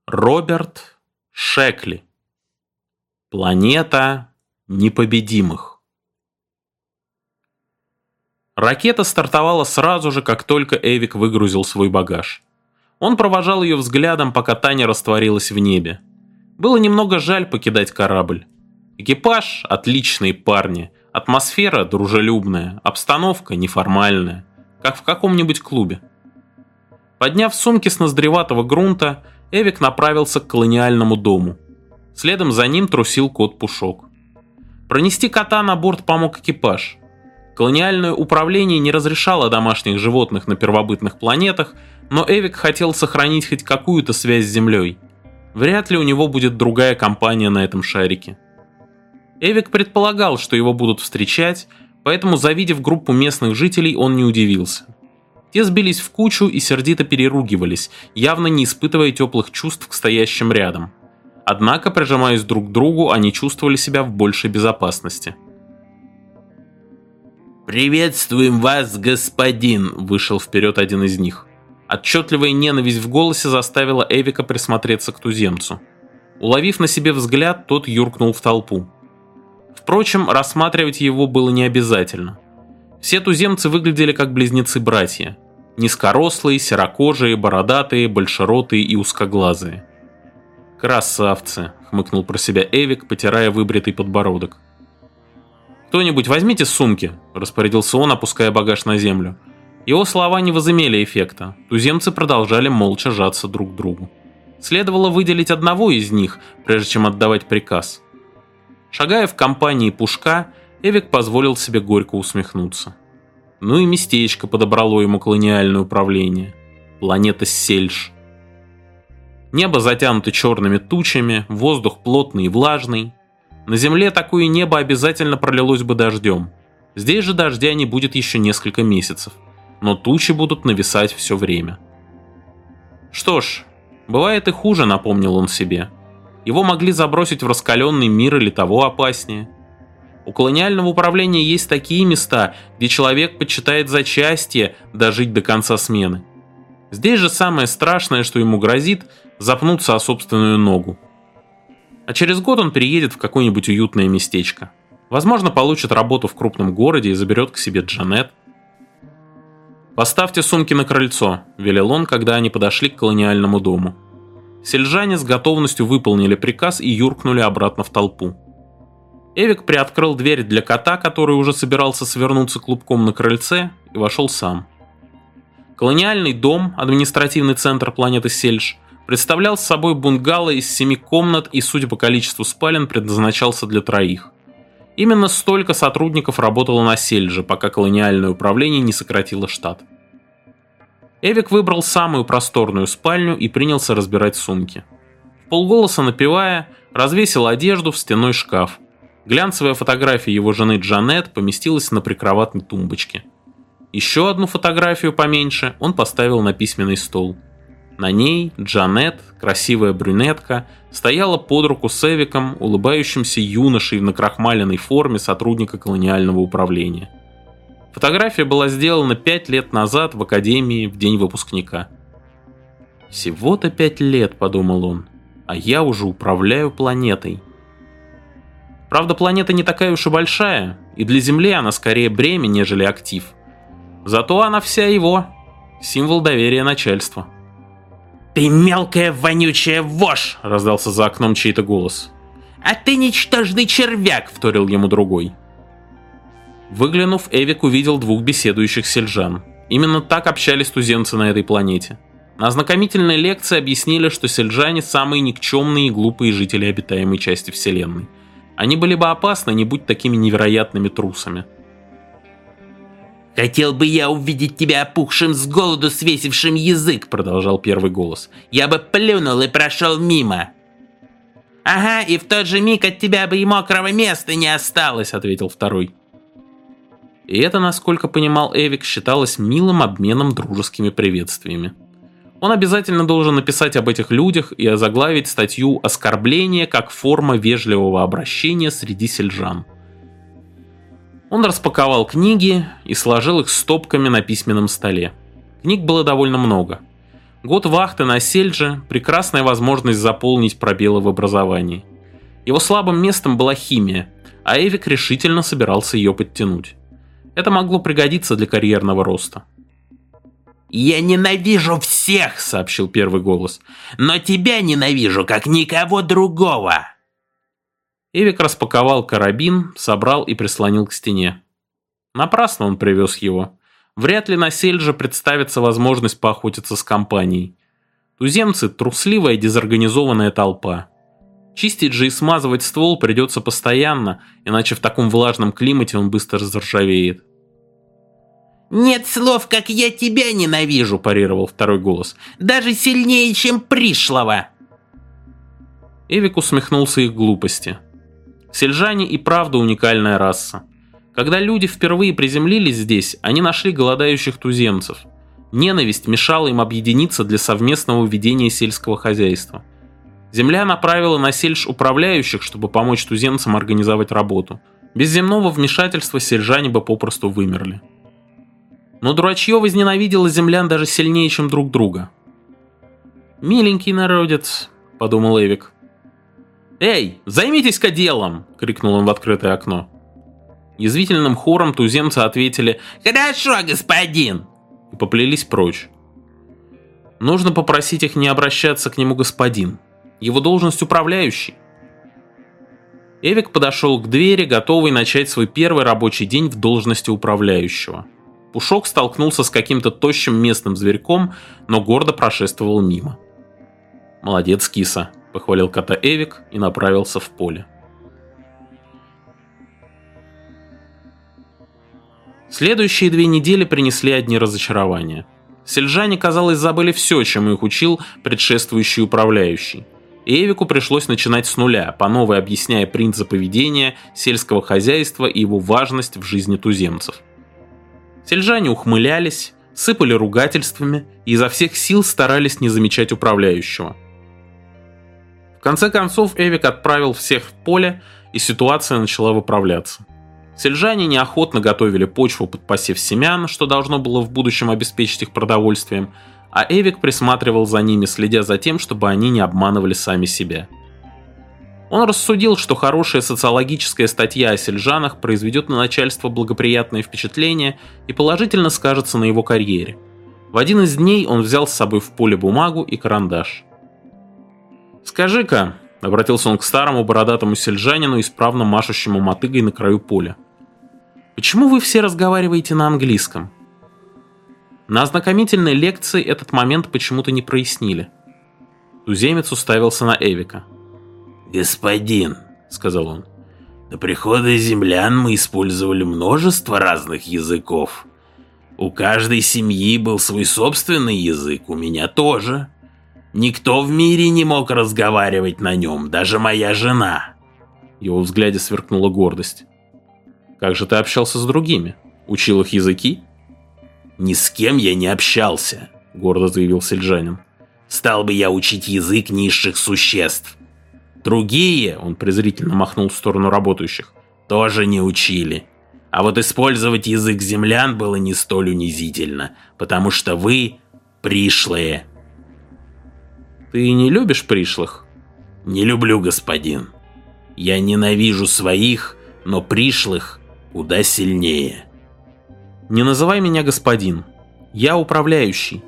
Роберт Шекли. Планета непобедимых. Ракета стартовала сразу же, как только Эвик выгрузил свой багаж. Он провожал ее взглядом, пока та не растворилась в небе. Было немного жаль покидать корабль. Экипаж – отличные парни, атмосфера дружелюбная, обстановка неформальная, как в каком-нибудь клубе. Подняв сумки с ноздреватого грунта, Эвик направился к колониальному дому. Следом за ним трусил кот Пушок. Пронести кота на борт помог экипаж. Колониальное управление не разрешало домашних животных на первобытных планетах, но Эвик хотел сохранить хоть какую-то связь с Землей. Вряд ли у него будет другая компания на этом шарике. Эвик предполагал, что его будут встречать, поэтому, завидев группу местных жителей, он не удивился. Те сбились в кучу и сердито переругивались, явно не испытывая теплых чувств к стоящим рядом. Однако, прижимаясь друг к другу, они чувствовали себя в большей безопасности. «Приветствуем вас, господин!» – вышел вперед один из них. Отчетливая ненависть в голосе заставила Эвика присмотреться к туземцу. Уловив на себе взгляд, тот юркнул в толпу. Впрочем, рассматривать его было не обязательно. Все туземцы выглядели как близнецы-братья. Низкорослые, серокожие, бородатые, большеротые и узкоглазые. «Красавцы!» – хмыкнул про себя Эвик, потирая выбритый подбородок. «Кто-нибудь возьмите сумки!» – распорядился он, опуская багаж на землю. Его слова не возымели эффекта. Туземцы продолжали молча жаться друг к другу. Следовало выделить одного из них, прежде чем отдавать приказ. Шагая в компании Пушка, Эвик позволил себе горько усмехнуться. Ну и местечко подобрало ему колониальное управление. Планета Сельж. Небо затянуто черными тучами, воздух плотный и влажный. На Земле такое небо обязательно пролилось бы дождем. Здесь же дождя не будет еще несколько месяцев, но тучи будут нависать все время. Что ж, бывает и хуже, напомнил он себе. Его могли забросить в раскаленный мир или того опаснее. У колониального управления есть такие места, где человек почитает за счастье дожить до конца смены. Здесь же самое страшное, что ему грозит, запнуться о собственную ногу. А через год он переедет в какое-нибудь уютное местечко. Возможно, получит работу в крупном городе и заберет к себе Джанет. «Поставьте сумки на крыльцо», – велел он, когда они подошли к колониальному дому. Сельджане с готовностью выполнили приказ и юркнули обратно в толпу. Эвик приоткрыл дверь для кота, который уже собирался свернуться клубком на крыльце, и вошел сам. Колониальный дом, административный центр планеты Сельж, представлял собой бунгало из 7 комнат и, судя по количеству спален, предназначался для 3. Именно столько сотрудников работало на Сельже, пока колониальное управление не сократило штат. Эвик выбрал самую просторную спальню и принялся разбирать сумки. Вполголоса напевая, развесил одежду в стенной шкаф. Глянцевая фотография его жены Джанет поместилась на прикроватной тумбочке. Еще одну фотографию поменьше он поставил на письменный стол. На ней Джанет, красивая брюнетка, стояла под руку с Эвиком, улыбающимся юношей в накрахмаленной форме сотрудника колониального управления. Фотография была сделана 5 лет назад в академии в день выпускника. «Всего-то 5 лет», — подумал он, — «а я уже управляю планетой». Правда, планета не такая уж и большая, и для Земли она скорее бремя, нежели актив. Зато она вся его, символ доверия начальства. «Ты мелкая вонючая вошь!» – раздался за окном чей-то голос. «А ты ничтожный червяк!» – вторил ему другой. Выглянув, Эвик увидел 2 беседующих сельджан. Именно так общались туземцы на этой планете. На ознакомительной лекции объяснили, что сельджане – самые никчемные и глупые жители обитаемой части Вселенной. Они были бы опасны, не будь такими невероятными трусами. «Хотел бы я увидеть тебя опухшим с голоду, свесившим язык», — продолжал первый голос. «Я бы плюнул и прошел мимо». «Ага, и в тот же миг от тебя бы и мокрого места не осталось», — ответил второй. И это, насколько понимал Эвик, считалось милым обменом дружескими приветствиями. Он обязательно должен написать об этих людях и озаглавить статью «Оскорбление как форма вежливого обращения среди сельджан». Он распаковал книги и сложил их стопками на письменном столе. Книг было довольно много. Год вахты на Сельдже – прекрасная возможность заполнить пробелы в образовании. Его слабым местом была химия, а Эвик решительно собирался ее подтянуть. Это могло пригодиться для карьерного роста. «Я ненавижу всех», — сообщил первый голос, — «но тебя ненавижу, как никого другого». Эвик распаковал карабин, собрал и прислонил к стене. Напрасно он привез его. Вряд ли на Сельдже представится возможность поохотиться с компанией. Туземцы – трусливая дезорганизованная толпа. Чистить же и смазывать ствол придется постоянно, иначе в таком влажном климате он быстро заржавеет. «Нет слов, как я тебя ненавижу», – парировал второй голос. «Даже сильнее, чем пришлого». Эвик усмехнулся их глупости. Сельджане и правда уникальная раса. Когда люди впервые приземлились здесь, они нашли голодающих туземцев. Ненависть мешала им объединиться для совместного ведения сельского хозяйства. Земля направила на Сельдж управляющих, чтобы помочь туземцам организовать работу. Без земного вмешательства сельджане бы попросту вымерли. Но дурачье возненавидело землян даже сильнее, чем друг друга. «Миленький народец», — подумал Эвик. «Эй, займитесь-ка делом!» — крикнул он в открытое окно. Язвительным хором туземцы ответили «Хорошо, господин!» и поплелись прочь. Нужно попросить их не обращаться к нему господин. Его должность управляющий. Эвик подошел к двери, готовый начать свой первый рабочий день в должности управляющего. Пушок столкнулся с каким-то тощим местным зверьком, но гордо прошествовал мимо. «Молодец, киса», — похвалил кота Эвик и направился в поле. Следующие 2 недели принесли одни разочарования. Сельджане, казалось, забыли все, чему их учил предшествующий управляющий. И Эвику пришлось начинать с нуля, по новой объясняя принципы ведения сельского хозяйства и его важность в жизни туземцев. Сельджане ухмылялись, сыпали ругательствами и изо всех сил старались не замечать управляющего. В конце концов Эвик отправил всех в поле, и ситуация начала выправляться. Сельджане неохотно готовили почву под посев семян, что должно было в будущем обеспечить их продовольствием, а Эвик присматривал за ними, следя за тем, чтобы они не обманывали сами себя. Он рассудил, что хорошая социологическая статья о сельджанах произведет на начальство благоприятное впечатление и положительно скажется на его карьере. В один из дней он взял с собой в поле бумагу и карандаш. «Скажи-ка», — обратился он к старому бородатому сельджанину, исправно машущему мотыгой на краю поля, «почему вы все разговариваете на английском?» На ознакомительной лекции этот момент почему-то не прояснили. Туземец уставился на Эвика. «Господин», — сказал он, — «до прихода землян мы использовали множество разных языков. У каждой семьи был свой собственный язык, у меня тоже. Никто в мире не мог разговаривать на нем, даже моя жена». В его взгляде сверкнула гордость. «Как же ты общался с другими? Учил их языки?» «Ни с кем я не общался», — гордо заявил сельджанин. «Стал бы я учить язык низших существ. Другие, — он презрительно махнул в сторону работающих, — тоже не учили. А вот использовать язык землян было не столь унизительно, потому что вы пришлые». «Ты не любишь пришлых?» «Не люблю, господин. Я ненавижу своих, но пришлых куда сильнее». «Не называй меня господин. Я управляющий».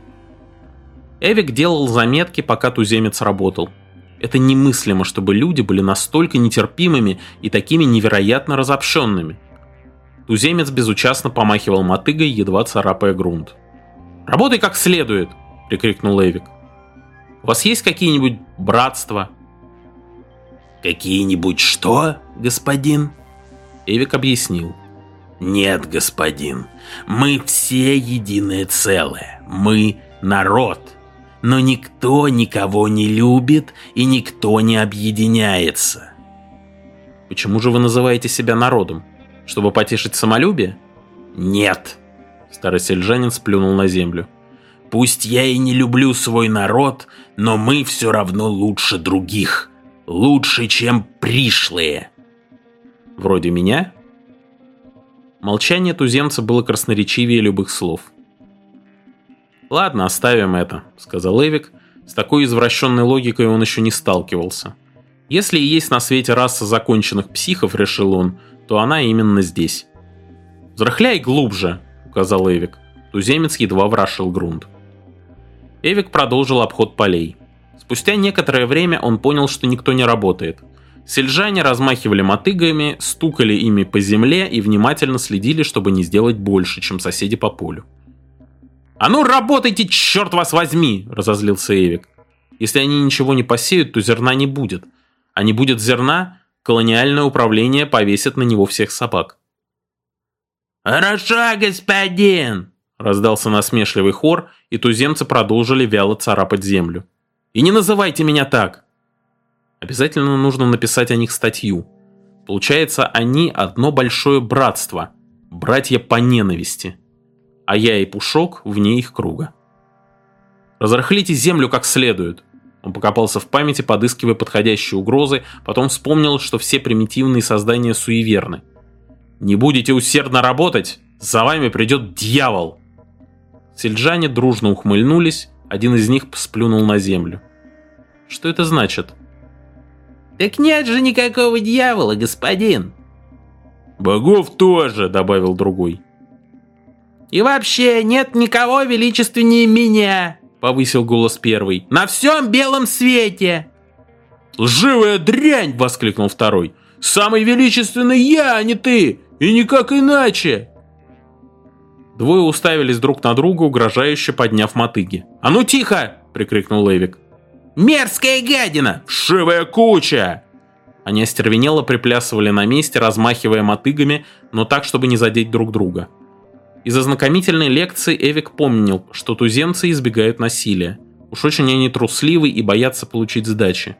Эвик делал заметки, пока туземец работал. Это немыслимо, чтобы люди были настолько нетерпимыми и такими невероятно разобщенными. Туземец безучастно помахивал мотыгой, едва царапая грунт. «Работай как следует!» — прикрикнул Эвик. «У вас есть какие-нибудь братства?» «Какие-нибудь что, господин?» Эвик объяснил. «Нет, господин, мы все единое целое, мы народ, но никто никого не любит и никто не объединяется». «Почему же вы называете себя народом? Чтобы потешить самолюбие?» «Нет», — старый сельджанин сплюнул на землю. «Пусть я и не люблю свой народ, но мы все равно лучше других, лучше, чем пришлые». «Вроде меня?» Молчание туземца было красноречивее любых слов. «Ладно, оставим это», — сказал Эвик. С такой извращенной логикой он еще не сталкивался. Если и есть на свете раса законченных психов, решил он, то она именно здесь. «Взрыхляй глубже», — указал Эвик. Туземец едва ворошил грунт. Эвик продолжил обход полей. Спустя некоторое время он понял, что никто не работает. Сельджане размахивали мотыгами, стукали ими по земле и внимательно следили, чтобы не сделать больше, чем соседи по полю. «А ну работайте, черт вас возьми!» – разозлился Эвик. «Если они ничего не посеют, то зерна не будет. А не будет зерна, колониальное управление повесит на него всех собак». «Хорошо, господин!» – раздался насмешливый хор, и туземцы продолжили вяло царапать землю. «И не называйте меня так!» Обязательно нужно написать о них статью. Получается, они одно большое братство, братья по ненависти. А я и Пушок вне их круга. «Разрыхлите землю как следует!» Он покопался в памяти, подыскивая подходящие угрозы, потом вспомнил, что все примитивные создания суеверны. «Не будете усердно работать, за вами придет дьявол!» Сельджане дружно ухмыльнулись, один из них сплюнул на землю. «Что это значит?» «Так нет же никакого дьявола, господин!» «Богов тоже!» — добавил другой. «И вообще нет никого величественнее меня!» — повысил голос первый. «На всем белом свете!» «Лживая дрянь!» — воскликнул второй. «Самый величественный я, а не ты! И никак иначе!» Двое уставились друг на друга, угрожающе подняв мотыги. «А ну тихо!» — прикрикнул Эвик. «Мерзкая гадина! Вшивая куча!» Они остервенело приплясывали на месте, размахивая мотыгами, но так, чтобы не задеть друг друга. Из ознакомительной лекции Эвик помнил, что туземцы избегают насилия. Уж очень они трусливы и боятся получить сдачи.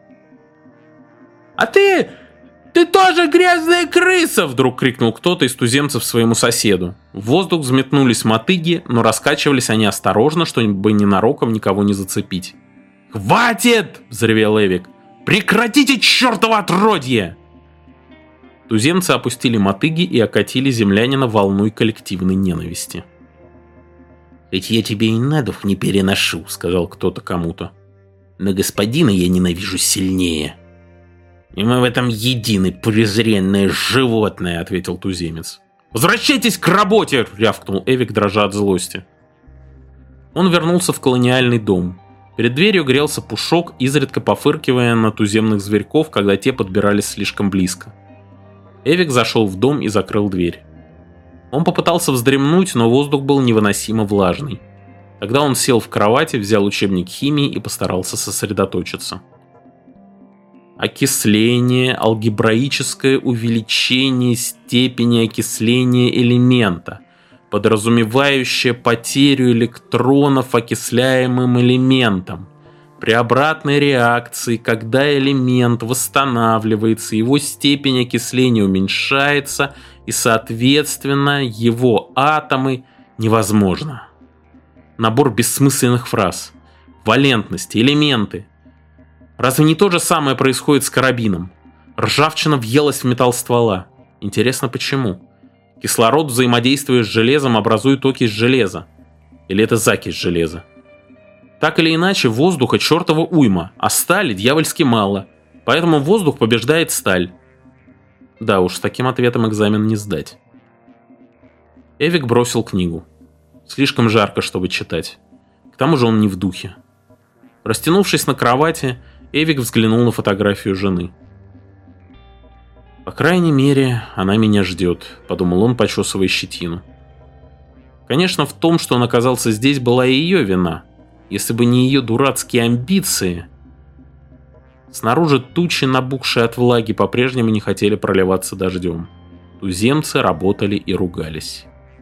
«А ты тоже грязная крыса!» — вдруг крикнул кто-то из туземцев своему соседу. В воздух взметнулись мотыги, но раскачивались они осторожно, чтобы ненароком никого не зацепить. «Хватит!» — взревел Эвик. «Прекратите, чертово отродье!» Туземцы опустили мотыги и окатили землянина волной коллективной ненависти. «Ведь я тебе и надух не переношу», — сказал кто-то кому-то. «Но господина я ненавижу сильнее». «И мы в этом едины, презренное животное», — ответил туземец. «Возвращайтесь к работе!» — рявкнул Эвик, дрожа от злости. Он вернулся в колониальный дом. Перед дверью грелся Пушок, изредка пофыркивая на туземных зверьков, когда те подбирались слишком близко. Эвик зашел в дом и закрыл дверь. Он попытался вздремнуть, но воздух был невыносимо влажный. Тогда он сел в кровати, взял учебник химии и постарался сосредоточиться. Окисление, алгебраическое увеличение степени окисления элемента, подразумевающее потерю электронов окисляемым элементом. При обратной реакции, когда элемент восстанавливается, его степень окисления уменьшается, и, соответственно, его атомы невозможно. Набор бессмысленных фраз. Валентности, элементы. Разве не то же самое происходит с карабином? Ржавчина въелась в металл ствола. Интересно, почему? Кислород, взаимодействуя с железом, образует окись железа. Или это закись железа? Так или иначе, воздуха чертова уйма, а стали дьявольски мало. Поэтому воздух побеждает сталь. Да уж, с таким ответом экзамен не сдать. Эвик бросил книгу. Слишком жарко, чтобы читать. К тому же он не в духе. Растянувшись на кровати, Эвик взглянул на фотографию жены. «По крайней мере, она меня ждет», — подумал он, почесывая щетину. Конечно, в том, что он оказался здесь, была и ее вина. Если бы не ее дурацкие амбиции... Снаружи тучи, набухшие от влаги, по-прежнему не хотели проливаться дождем. Туземцы работали и ругались.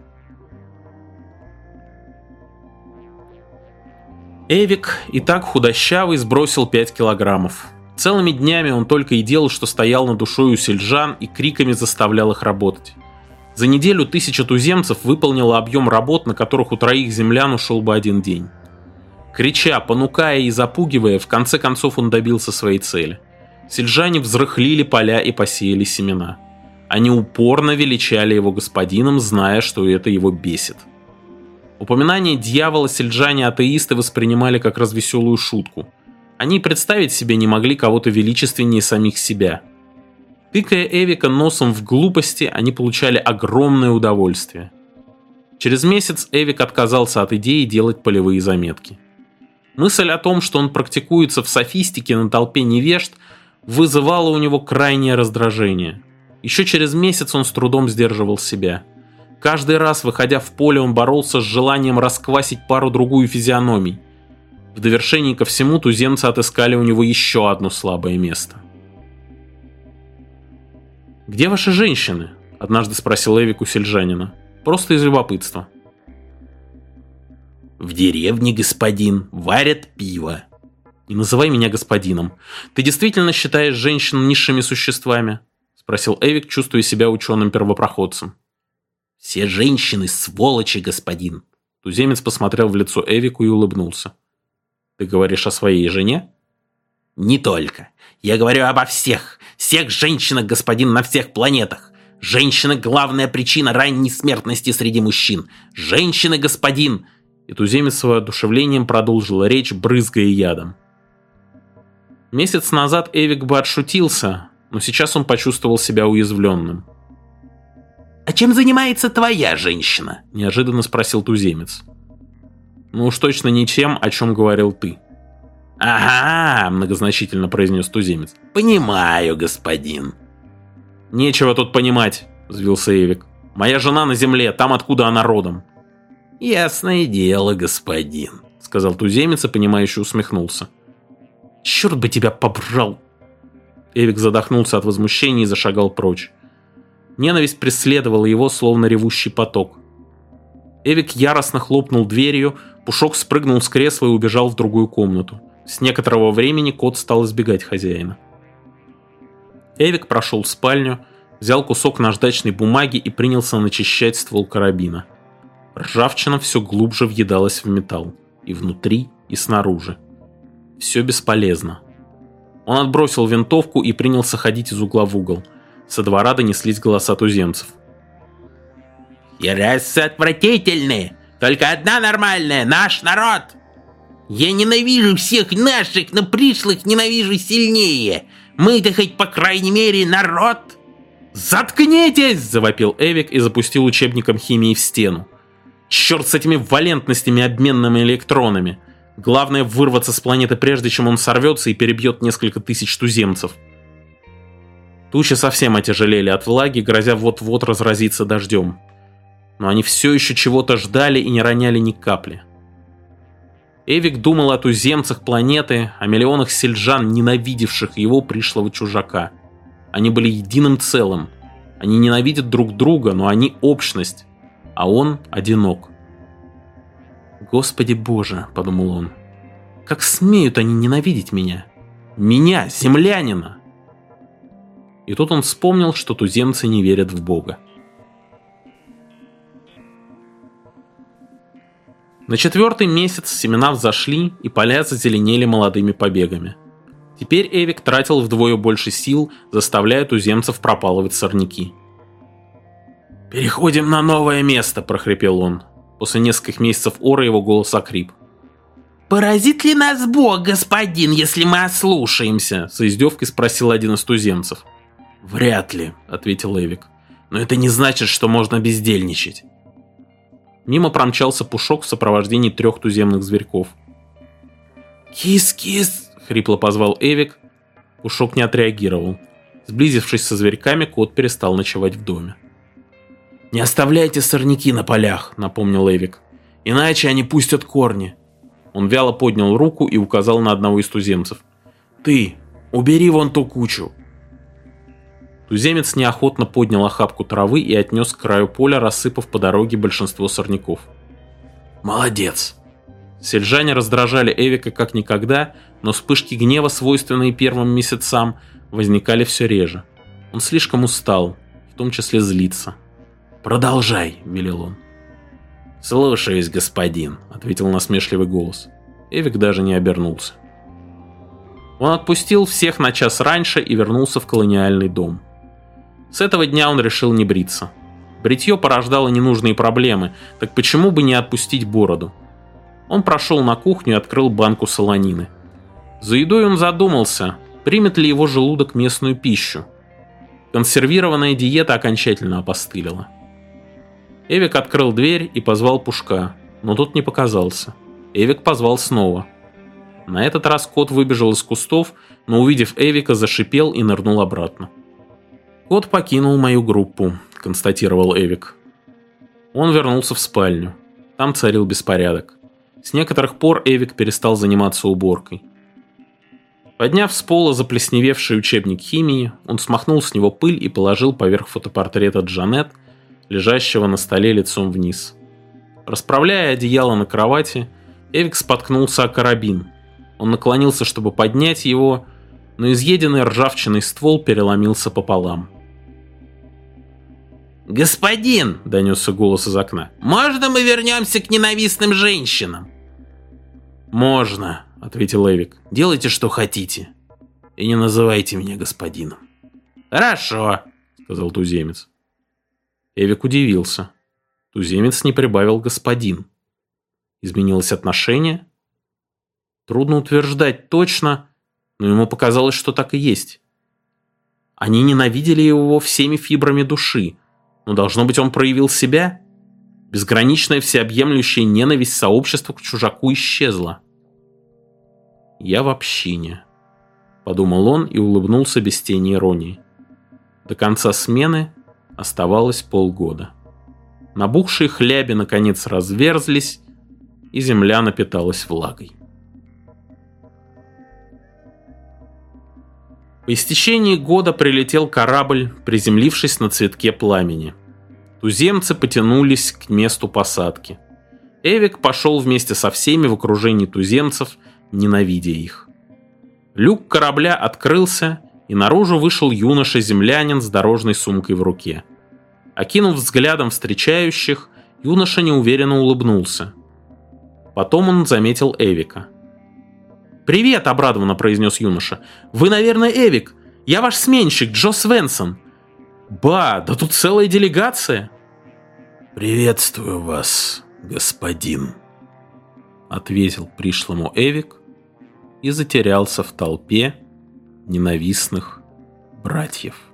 Эвик, и так худощавый, сбросил 5 килограммов. Целыми днями он только и делал, что стоял над душой у сельджан и криками заставлял их работать. За неделю 1000 туземцев выполнило объем работ, на которых у 3 землян ушел бы 1 день. Крича, понукая и запугивая, в конце концов он добился своей цели. Сельджане взрыхлили поля и посеяли семена. Они упорно величали его господином, зная, что это его бесит. Упоминание дьявола сельджане-атеисты воспринимали как развеселую шутку. Они представить себе не могли кого-то величественнее самих себя. Тыкая Эвика носом в глупости, они получали огромное удовольствие. Через месяц Эвик отказался от идеи делать полевые заметки. Мысль о том, что он практикуется в софистике на толпе невежд, вызывала у него крайнее раздражение. Еще через месяц он с трудом сдерживал себя. Каждый раз, выходя в поле, он боролся с желанием расквасить пару-другую физиономий. В довершении ко всему туземцы отыскали у него еще одно слабое место. «Где ваши женщины?» – однажды спросил Эвик у сельджанина. Просто из любопытства. «В деревне, господин, варят пиво». «Не называй меня господином. Ты действительно считаешь женщин низшими существами?» – спросил Эвик, чувствуя себя ученым-первопроходцем. «Все женщины сволочи, господин». Туземец посмотрел в лицо Эвику и улыбнулся. «Ты говоришь о своей жене?» «Не только. Я говорю обо всех женщинах, господин, на всех планетах. Женщина – главная причина ранней смертности среди мужчин. Женщины, господин!» И туземец с воодушевлением продолжил речь, брызгая ядом. Месяц назад Эвик бы отшутился, но сейчас он почувствовал себя уязвленным. «А чем занимается твоя женщина?» – неожиданно спросил туземец. «Ну уж точно не тем, о чем говорил ты». «Ага», – многозначительно произнес туземец. «Понимаю, господин». «Нечего тут понимать», – взвился Эвик. «Моя жена на земле, там, откуда она родом». «Ясное дело, господин», – сказал туземец и понимающе усмехнулся. «Черт бы тебя побрал!» Эвик задохнулся от возмущения и зашагал прочь. Ненависть преследовала его, словно ревущий поток. Эвик яростно хлопнул дверью, Пушок спрыгнул с кресла и убежал в другую комнату. С некоторого времени кот стал избегать хозяина. Эвик прошел в спальню, взял кусок наждачной бумаги и принялся начищать ствол карабина. Ржавчина все глубже въедалась в металл. И внутри, и снаружи. Все бесполезно. Он отбросил винтовку и принялся ходить из угла в угол. Со двора донеслись голоса туземцев. «Расы отвратительные! Только одна нормальная, наш народ! Я ненавижу всех наших, но пришлых ненавижу сильнее! Мы-то хоть по крайней мере народ!» «Заткнитесь!» – завопил Эвик и запустил учебником химии в стену. «Черт с этими валентностями, обменными электронами! Главное вырваться с планеты прежде, чем он сорвется и перебьет несколько тысяч туземцев». Тучи совсем отяжелели от влаги, грозя вот-вот разразиться дождем. Но они все еще чего-то ждали и не роняли ни капли. Эвик думал о туземцах планеты, о миллионах сельджан, ненавидевших его пришлого чужака. Они были единым целым. Они ненавидят друг друга, но они общность. А он одинок. «Господи Боже», — подумал он, — «как смеют они ненавидеть меня? Меня, землянина!» И тут он вспомнил, что туземцы не верят в Бога. На 4-й месяц семена взошли, и поля зазеленели молодыми побегами. Теперь Эвик тратил вдвое больше сил, заставляя туземцев пропалывать сорняки. «Переходим на новое место», – прохрипел он. После нескольких месяцев ора его голос окрип. «Поразит ли нас Бог, господин, если мы ослушаемся?» – с издевкой спросил один из туземцев. «Вряд ли», – ответил Эвик. «Но это не значит, что можно бездельничать». Мимо промчался Пушок в сопровождении 3 туземных зверьков. «Кис-кис!» – хрипло позвал Эвик. Пушок не отреагировал. Сблизившись со зверьками, кот перестал ночевать в доме. «Не оставляйте сорняки на полях», – напомнил Эвик. «Иначе они пустят корни». Он вяло поднял руку и указал на одного из туземцев. «Ты, убери вон ту кучу». Туземец неохотно поднял охапку травы и отнес к краю поля, рассыпав по дороге большинство сорняков. «Молодец!» Сельджане раздражали Эвика как никогда, но вспышки гнева, свойственные первым месяцам, возникали все реже. Он слишком устал, в том числе злиться. «Продолжай», — велел он. «Слушаюсь, господин», — ответил насмешливый голос. Эвик даже не обернулся. Он отпустил всех на час раньше и вернулся в колониальный дом. С этого дня он решил не бриться. Бритье порождало ненужные проблемы, так почему бы не отпустить бороду? Он прошел на кухню и открыл банку солонины. За едой он задумался, примет ли его желудок местную пищу. Консервированная диета окончательно опостылила. Эвик открыл дверь и позвал Пушка, но тот не показался. Эвик позвал снова. На этот раз кот выбежал из кустов, но, увидев Эвика, зашипел и нырнул обратно. «Кот покинул мою группу», — констатировал Эвик. Он вернулся в спальню. Там царил беспорядок. С некоторых пор Эвик перестал заниматься уборкой. Подняв с пола заплесневевший учебник химии, он смахнул с него пыль и положил поверх фотопортрета Джанет, лежащего на столе лицом вниз. Расправляя одеяло на кровати, Эвик споткнулся о карабин. Он наклонился, чтобы поднять его, но изъеденный ржавчиной ствол переломился пополам. «Господин!» — донесся голос из окна. «Можно мы вернемся к ненавистным женщинам?» «Можно», — ответил Эвик. «Делайте, что хотите. И не называйте меня господином». «Хорошо», — сказал туземец. Эвик удивился. Туземец не прибавил господин. Изменилось отношение? Трудно утверждать точно, но ему показалось, что так и есть. Они ненавидели его всеми фибрами души, но, должно быть, он проявил себя? Безграничная всеобъемлющая ненависть сообщества к чужаку исчезла. «Я в общине», — подумал он и улыбнулся без тени иронии. До конца смены оставалось полгода. Набухшие хляби наконец разверзлись, и земля напиталась влагой. По истечении года прилетел корабль, приземлившись на цветке пламени. Туземцы потянулись к месту посадки. Эвик пошел вместе со всеми в окружении туземцев, ненавидя их. Люк корабля открылся, и наружу вышел юноша-землянин с дорожной сумкой в руке. Окинув взглядом встречающих, юноша неуверенно улыбнулся. Потом он заметил Эвика. «Привет!» — обрадованно произнес юноша. «Вы, наверное, Эвик. Я ваш сменщик, Джо Свенсон. Ба, да тут целая делегация!» «Приветствую вас, господин», — ответил пришлому Эвик и затерялся в толпе ненавистных братьев.